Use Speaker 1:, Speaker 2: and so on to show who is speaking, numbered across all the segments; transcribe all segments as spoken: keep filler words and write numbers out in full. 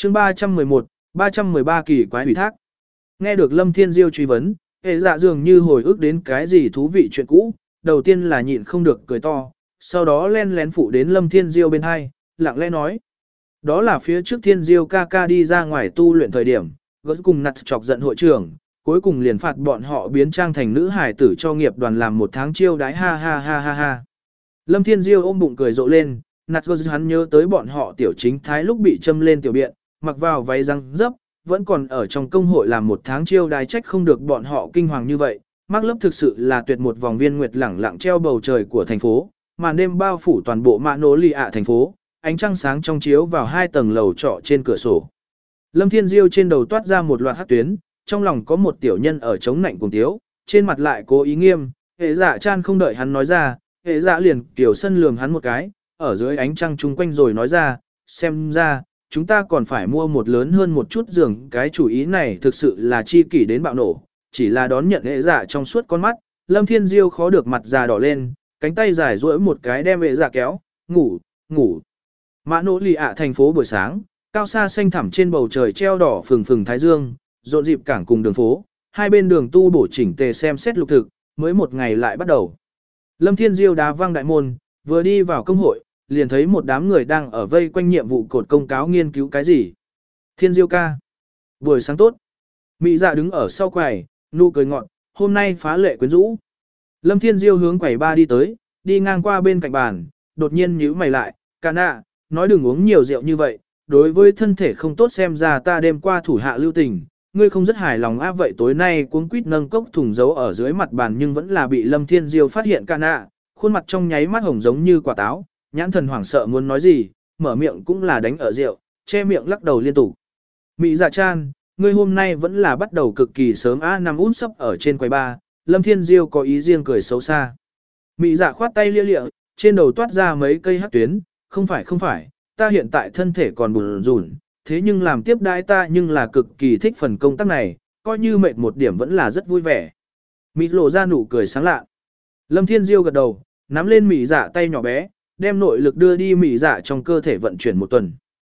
Speaker 1: chương ba trăm mười một, ba trăm mười ba kỳ quái ủy thác. Nghe được Lâm Thiên Diêu truy vấn, hệ dạ dường như hồi ức đến cái gì thú vị chuyện cũ, đầu tiên là nhịn không được cười to, sau đó len lén phụ đến Lâm Thiên Diêu bên hai, lặng lẽ nói. Đó là phía trước Thiên Diêu ca ca đi ra ngoài tu luyện thời điểm, gớt cùng nặt chọc giận hội trưởng, cuối cùng liền phạt bọn họ biến trang thành nữ hải tử cho nghiệp đoàn làm một tháng chiêu đái ha ha ha ha ha. Lâm Thiên Diêu ôm bụng cười rộ lên, nặt gớt hắn nhớ tới bọn họ tiểu chính thái lúc bị châm lên tiểu biện, mặc vào váy răng dấp, vẫn còn ở trong công hội làm một tháng chiêu đái trách không được bọn họ kinh hoàng như vậy. Mark lớp thực sự là tuyệt một vòng viên nguyệt lẳng lặng treo bầu trời của thành phố, màn đêm bao phủ toàn bộ mạ nỗ lì ạ thành phố, ánh trăng sáng trong chiếu vào hai tầng lầu trọ trên cửa sổ. Lâm Thiên Diêu trên đầu toát ra một loạt hắc tuyến, trong lòng có một tiểu nhân ở chống nạnh cùng tiếu, trên mặt lại cố ý nghiêm, hệ dạ chan không đợi hắn nói ra, hệ dạ liền kiểu sân lườm hắn một cái, ở dưới ánh trăng chung quanh rồi nói ra, xem ra, chúng ta còn phải mua một lớn hơn một chút giường, cái chủ ý này thực sự là chi kỷ đến bạo nổ, chỉ là đón nhận hệ dạ trong suốt con mắt, Lâm Thiên Diêu khó được mặt già đỏ lên, cánh tay dài duỗi một cái đem hệ dạ kéo, ngủ, ngủ. Mã nỗ lì ạ thành phố buổi sáng, cao xa xanh thẳm trên bầu trời treo đỏ phừng phừng thái dương, rộn dịp cảng cùng đường phố, hai bên đường tu bổ chỉnh tề xem xét lục thực, mới một ngày lại bắt đầu. Lâm Thiên Diêu đá văng đại môn, vừa đi vào công hội, liền thấy một đám người đang ở vây quanh nhiệm vụ cột công cáo nghiên cứu cái gì. Thiên Diêu ca. Buổi sáng tốt. Mỹ dạ đứng ở sau quầy, nụ cười ngọt, hôm nay phá lệ quyến rũ. Lâm Thiên Diêu hướng quầy ba đi tới, đi ngang qua bên cạnh bàn, đột nhiên nhíu mày lại, ca nạ, nói đừng uống nhiều rượu như vậy, đối với thân thể không tốt xem ra ta đêm qua thủ hạ lưu tình, ngươi không rất hài lòng á vậy tối nay cuống quýt nâng cốc thùng giấu ở dưới mặt bàn nhưng vẫn là bị Lâm Thiên Diêu phát hiện ca nạ, khuôn mặt trong nháy mắt hồng giống như quả táo, nhãn thần hoảng sợ muốn nói gì, mở miệng cũng là đánh ở rượu, che miệng lắc đầu liên tục. Mỹ dạ chan, ngươi hôm nay vẫn là bắt đầu cực kỳ sớm á nằm út sấp ở trên quầy ba, Lâm Thiên Diêu có ý riêng cười xấu xa. Mỹ dạ khoát tay lia lịa, trên đầu toát ra mấy cây hắc tuyến, không phải không phải, ta hiện tại thân thể còn bùn rùn, thế nhưng làm tiếp đãi ta nhưng là cực kỳ thích phần công tác này, coi như mệt một điểm vẫn là rất vui vẻ. Mỹ lộ ra nụ cười sáng lạ. Lâm Thiên Diêu gật đầu, nắm lên Mỹ dạ tay nhỏ bé, đem nội lực đưa đi Mỹ dạ trong cơ thể vận chuyển một tuần.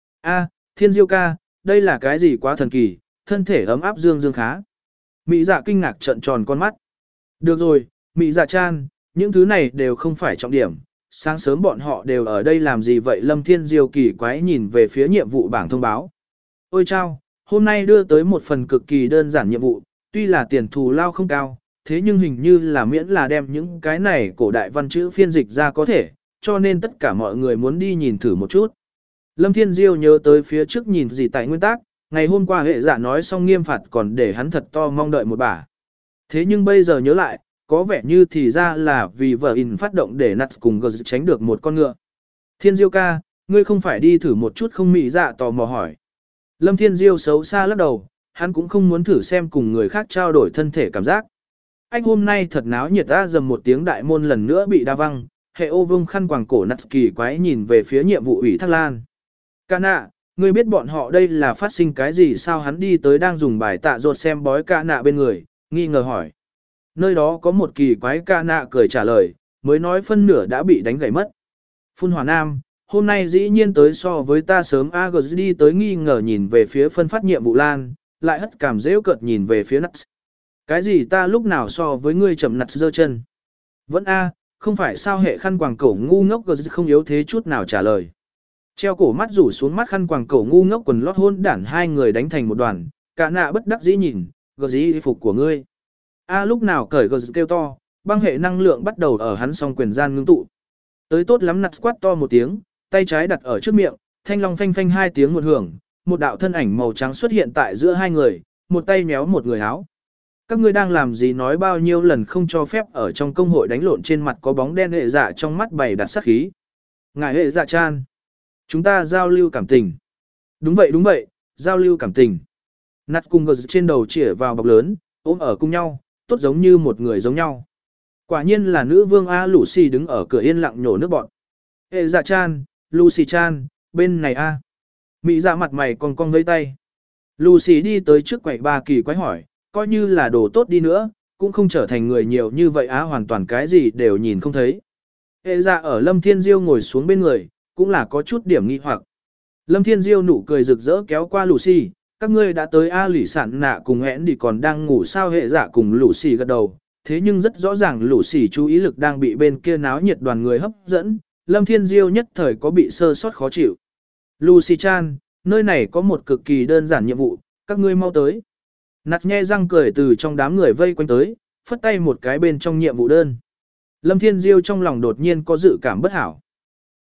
Speaker 1: A, Thiên Diêu ca, đây là cái gì quá thần kỳ, thân thể ấm áp dương dương khá. Mỹ dạ kinh ngạc trợn tròn con mắt. Được rồi, Mỹ dạ chan, những thứ này đều không phải trọng điểm. Sáng sớm bọn họ đều ở đây làm gì vậy? Lâm Thiên Diêu kỳ quái nhìn về phía nhiệm vụ bảng thông báo. Ôi chao, hôm nay đưa tới một phần cực kỳ đơn giản nhiệm vụ, tuy là tiền thù lao không cao, thế nhưng hình như là miễn là đem những cái này cổ đại văn chữ phiên dịch ra có thể, cho nên tất cả mọi người muốn đi nhìn thử một chút. Lâm Thiên Diêu nhớ tới phía trước nhìn gì tại nguyên tắc, ngày hôm qua hệ giả nói xong nghiêm phạt còn để hắn thật to mong đợi một bả. Thế nhưng bây giờ nhớ lại, có vẻ như thì ra là vì vợ in phát động để nặt cùng gờ tránh được một con ngựa. Thiên Diêu ca, ngươi không phải đi thử một chút không? Mỹ dạ tò mò hỏi. Lâm Thiên Diêu xấu xa lắc đầu, hắn cũng không muốn thử xem cùng người khác trao đổi thân thể cảm giác. Anh hôm nay thật náo nhiệt, ra dầm một tiếng đại môn lần nữa bị đa văng, hệ ô vương khăn quàng cổ nặt kỳ quái nhìn về phía nhiệm vụ ủy thác lan. Ca nạ, ngươi biết bọn họ đây là phát sinh cái gì sao? Hắn đi tới đang dùng bài tạ rột xem bói ca nạ bên người, nghi ngờ hỏi. Nơi đó có một kỳ quái ca nạ cười trả lời, mới nói phân nửa đã bị đánh gãy mất. Phun Hòa Nam, hôm nay dĩ nhiên tới so với ta sớm. a giê đi tới nghi ngờ nhìn về phía phân phát nhiệm vụ lan, lại hất cảm dễu cợt nhìn về phía Nuts. Cái gì ta lúc nào so với ngươi chậm Nuts giơ chân. Vẫn a, không phải sao? Hệ khăn quàng cổ ngu ngốc gờ không yếu thế chút nào trả lời. Treo cổ mắt rủ xuống mắt khăn quàng cổ ngu ngốc quần lót hôn đản hai người đánh thành một đoàn, cả nạ bất đắc dĩ nhìn, gờ y phục của ngươi. A lúc nào cởi gờ kêu to, băng hệ năng lượng bắt đầu ở hắn song quyền gian ngưng tụ. Tới tốt lắm. Nặt quát to một tiếng, tay trái đặt ở trước miệng, thanh long phanh phanh hai tiếng một hưởng, một đạo thân ảnh màu trắng xuất hiện tại giữa hai người, một tay méo một người áo. Các ngươi đang làm gì? Nói bao nhiêu lần không cho phép ở trong công hội đánh lộn. Trên mặt có bóng đen hệ dạ trong mắt bày đặt sát khí. Ngài hệ dạ chan, chúng ta giao lưu cảm tình. Đúng vậy đúng vậy, giao lưu cảm tình. Nặt cùng gờ trên đầu chĩa vào bọc lớn, ôm ở cùng nhau, tốt giống như một người giống nhau. Quả nhiên là nữ vương A. Lucy đứng ở cửa yên lặng nhổ nước bọt. Hệ dạ chan, Lucy chan, bên này A. Mỹ dạ mặt mày còn cong vây tay. Lucy đi tới trước quầy ba kỳ quái hỏi, coi như là đồ tốt đi nữa, cũng không trở thành người nhiều như vậy á, hoàn toàn cái gì đều nhìn không thấy. Hệ dạ ở Lâm Thiên Diêu ngồi xuống bên người, cũng là có chút điểm nghi hoặc. Lâm Thiên Diêu nụ cười rực rỡ kéo qua Lucy, các ngươi đã tới A lỷ sản nạ cùng hẹn đi còn đang ngủ sao hệ dạ cùng Lucy gật đầu, thế nhưng rất rõ ràng Lucy chú ý lực đang bị bên kia náo nhiệt đoàn người hấp dẫn, Lâm Thiên Diêu nhất thời có bị sơ sót khó chịu. Lucy Chan, nơi này có một cực kỳ đơn giản nhiệm vụ, các ngươi mau tới. Nạt nhe răng cười từ trong đám người vây quanh tới, phất tay một cái bên trong nhiệm vụ đơn. Lâm Thiên Diêu trong lòng đột nhiên có dự cảm bất hảo.